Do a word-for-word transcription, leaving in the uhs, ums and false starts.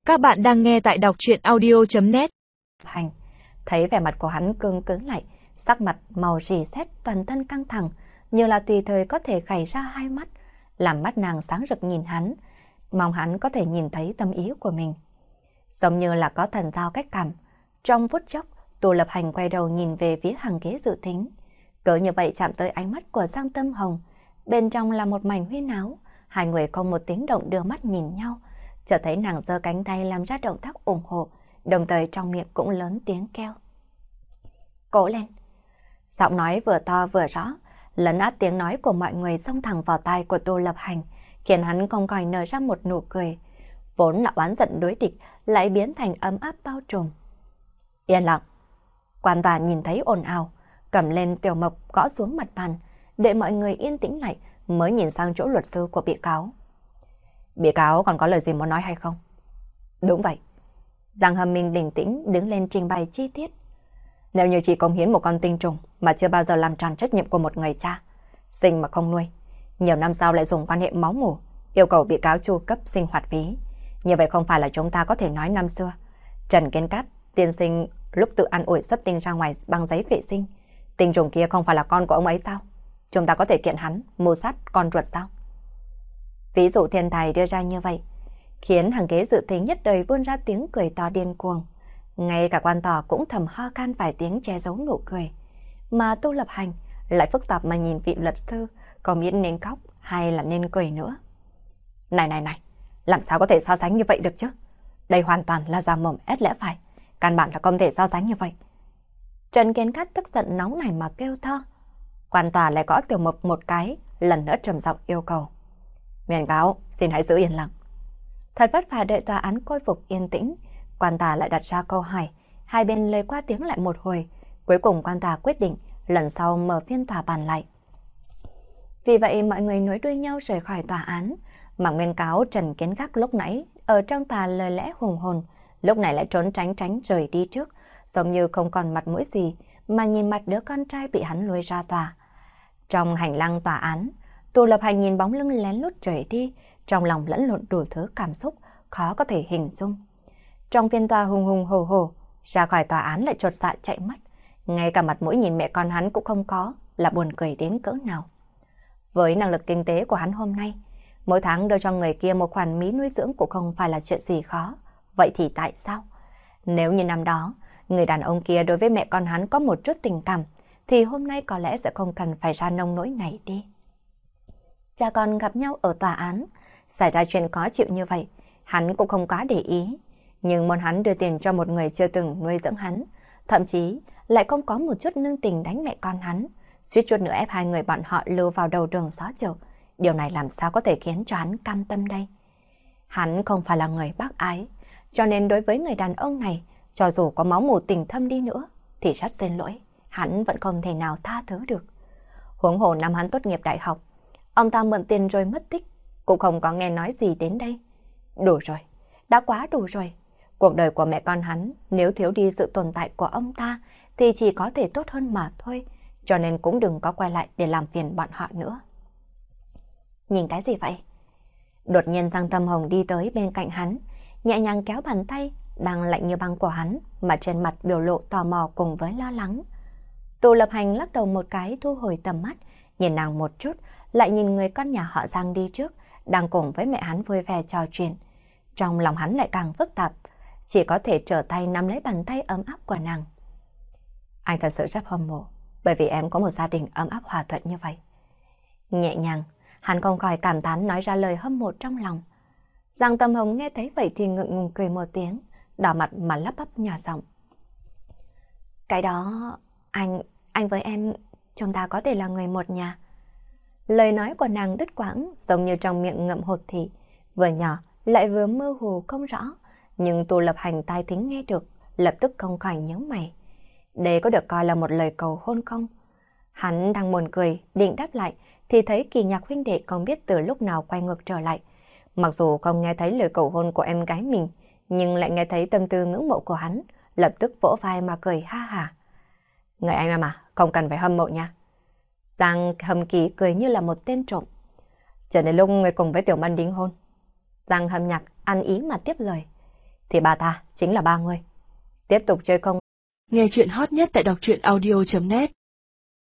Các bạn đang nghe tại đọc truyện audio chấm net. Hành, thấy vẻ mặt của hắn cứng cứng lại, sắc mặt màu rỉ sét, toàn thân căng thẳng, như là tùy thời có thể khảy ra hai mắt, làm mắt nàng sáng rực nhìn hắn, mong hắn có thể nhìn thấy tâm ý của mình. Giống như là có thần giao cách cảm, trong phút chốc, Tô Lập Hành quay đầu nhìn về phía hàng ghế dự thính. Cứ như vậy chạm tới ánh mắt của Giang Tâm Hồng, bên trong là một mảnh huyên áo, hai người không một tiếng động đưa mắt nhìn nhau, chợt thấy nàng giơ cánh tay làm ra động tác ủng hộ, đồng thời trong miệng cũng lớn tiếng kêu. Cố lên! Giọng nói vừa to vừa rõ, lấn át tiếng nói của mọi người xông thẳng vào tai của Tô Lập Hành, khiến hắn không khỏi nở ra một nụ cười. Vốn là oán giận đối địch, lại biến thành ấm áp bao trùm. Yên lặng! Quan tòa nhìn thấy ồn ào, cầm lên tiểu mộc gõ xuống mặt bàn, để mọi người yên tĩnh lại mới nhìn sang chỗ luật sư của bị cáo. Bị cáo còn có lời gì muốn nói hay không? Đúng vậy. Giang Hâm Minh bình tĩnh đứng lên trình bày chi tiết. Nếu như chỉ cống hiến một con tinh trùng mà chưa bao giờ làm tròn trách nhiệm của một người cha, sinh mà không nuôi, nhiều năm sau lại dùng quan hệ máu mủ, yêu cầu bị cáo chu cấp sinh hoạt phí. Như vậy không phải là chúng ta có thể nói năm xưa Trần Kiến Cát tiên sinh lúc tự ăn ủi xuất tinh ra ngoài bằng giấy vệ sinh, tinh trùng kia không phải là con của ông ấy sao? Chúng ta có thể kiện hắn mưu sát con ruột sao? Ví dụ thiên tài đưa ra như vậy, khiến hàng ghế dự thính nhất đời buôn ra tiếng cười to điên cuồng. Ngay cả quan tòa cũng thầm ho khan vài tiếng che giấu nụ cười. Mà Tô Lập Hành lại phức tạp mà nhìn vị luật sư, có biết nên khóc hay là nên cười nữa. Này này này, làm sao có thể so sánh như vậy được chứ? Đây hoàn toàn là giả mồm ép lẽ phải, căn bản là không thể so sánh như vậy. Trần Kiến Cát tức giận nóng này mà kêu to. Quan tòa lại gõ tiểu mộc một cái, lần nữa trầm giọng yêu cầu. Miền cáo, xin hãy giữ yên lặng. Thật vất vả đợi tòa án khôi phục yên tĩnh, quan tòa lại đặt ra câu hỏi, hai bên lời qua tiếng lại một hồi, cuối cùng quan tòa quyết định lần sau mở phiên tòa bàn lại. Vì vậy mọi người nối đuôi nhau rời khỏi tòa án, mà nguyên cáo Trần Kiến Cát lúc nãy ở trong tòa lời lẽ hùng hồn, lúc này lại trốn tránh tránh rời đi trước, giống như không còn mặt mũi gì mà nhìn mặt đứa con trai bị hắn lôi ra tòa. Trong hành lang tòa án, Tô Lập Hành nhìn bóng lưng lén lút rời đi, trong lòng lẫn lộn đủ thứ cảm xúc khó có thể hình dung. Trong phiên tòa hùng hùng hồ hồ, ra khỏi tòa án lại chột dạ chạy mất, ngay cả mặt mũi nhìn mẹ con hắn cũng không có, là buồn cười đến cỡ nào. Với năng lực kinh tế của hắn hôm nay, mỗi tháng đưa cho người kia một khoản mí nuôi dưỡng cũng không phải là chuyện gì khó. Vậy thì tại sao? Nếu như năm đó, người đàn ông kia đối với mẹ con hắn có một chút tình cảm, thì hôm nay có lẽ sẽ không cần phải ra nông nỗi này đi. Cha con gặp nhau ở tòa án, xảy ra chuyện khó chịu như vậy, hắn cũng không quá để ý. Nhưng muốn hắn đưa tiền cho một người chưa từng nuôi dưỡng hắn, thậm chí lại không có một chút nương tình đánh mẹ con hắn, suýt chút nữa ép hai người bọn họ lưu vào đầu đường xó chợ. Điều này làm sao có thể khiến cho hắn cam tâm đây? Hắn không phải là người bác ái, cho nên đối với người đàn ông này, cho dù có máu mủ tình thâm đi nữa, thì rất xin lỗi, hắn vẫn không thể nào tha thứ được. Huống hồ năm hắn tốt nghiệp đại học, ông ta mượn tiền rồi mất tích, cũng không có nghe nói gì đến đây. Đủ rồi, đã quá đủ rồi. Cuộc đời của mẹ con hắn, nếu thiếu đi sự tồn tại của ông ta, thì chỉ có thể tốt hơn mà thôi, cho nên cũng đừng có quay lại để làm phiền bọn họ nữa. Nhìn cái gì vậy? Đột nhiên Giang Tâm Hồng đi tới bên cạnh hắn, nhẹ nhàng kéo bàn tay đang lạnh như băng của hắn, mà trên mặt biểu lộ tò mò cùng với lo lắng. Tô Lập Hành lắc đầu một cái, thu hồi tầm mắt, nhìn nàng một chút, lại nhìn người con nhà họ Giang đi trước, đang cùng với mẹ hắn vui vẻ trò chuyện. Trong lòng hắn lại càng phức tạp, chỉ có thể trở tay nắm lấy bàn tay ấm áp của nàng. Anh thật sự rất hâm mộ, bởi vì em có một gia đình ấm áp hòa thuận như vậy. Nhẹ nhàng, hắn không khỏi cảm thán nói ra lời hâm mộ trong lòng. Giang Tâm Hồng nghe thấy vậy thì ngượng ngùng cười một tiếng, đỏ mặt mà lắp bắp nhỏ giọng. Cái đó, anh, anh với em, chúng ta có thể là người một nhà. Lời nói của nàng đứt quãng, giống như trong miệng ngậm hột thị, vừa nhỏ lại vừa mơ hồ không rõ, nhưng Tô Lập Hành tai thính nghe được, lập tức không khỏi nhớ mày. Đây có được coi là một lời cầu hôn không? Hắn đang buồn cười, định đáp lại, thì thấy Kỳ Nhạc huynh đệ không biết từ lúc nào quay ngược trở lại. Mặc dù không nghe thấy lời cầu hôn của em gái mình, nhưng lại nghe thấy tâm tư ngưỡng mộ của hắn, lập tức vỗ vai mà cười ha hả. Người anh em à, không cần phải hâm mộ nha. Giang Hâm Kỳ cười như là một tên trộm. Chờ đến lúc người cùng với Tiểu Mân đính hôn. Giang Hâm Nhạc ăn ý mà tiếp lời. thì bà ta chính là ba người. Tiếp tục chơi không? Nghe chuyện hot nhất tại đọc truyện audio chấm net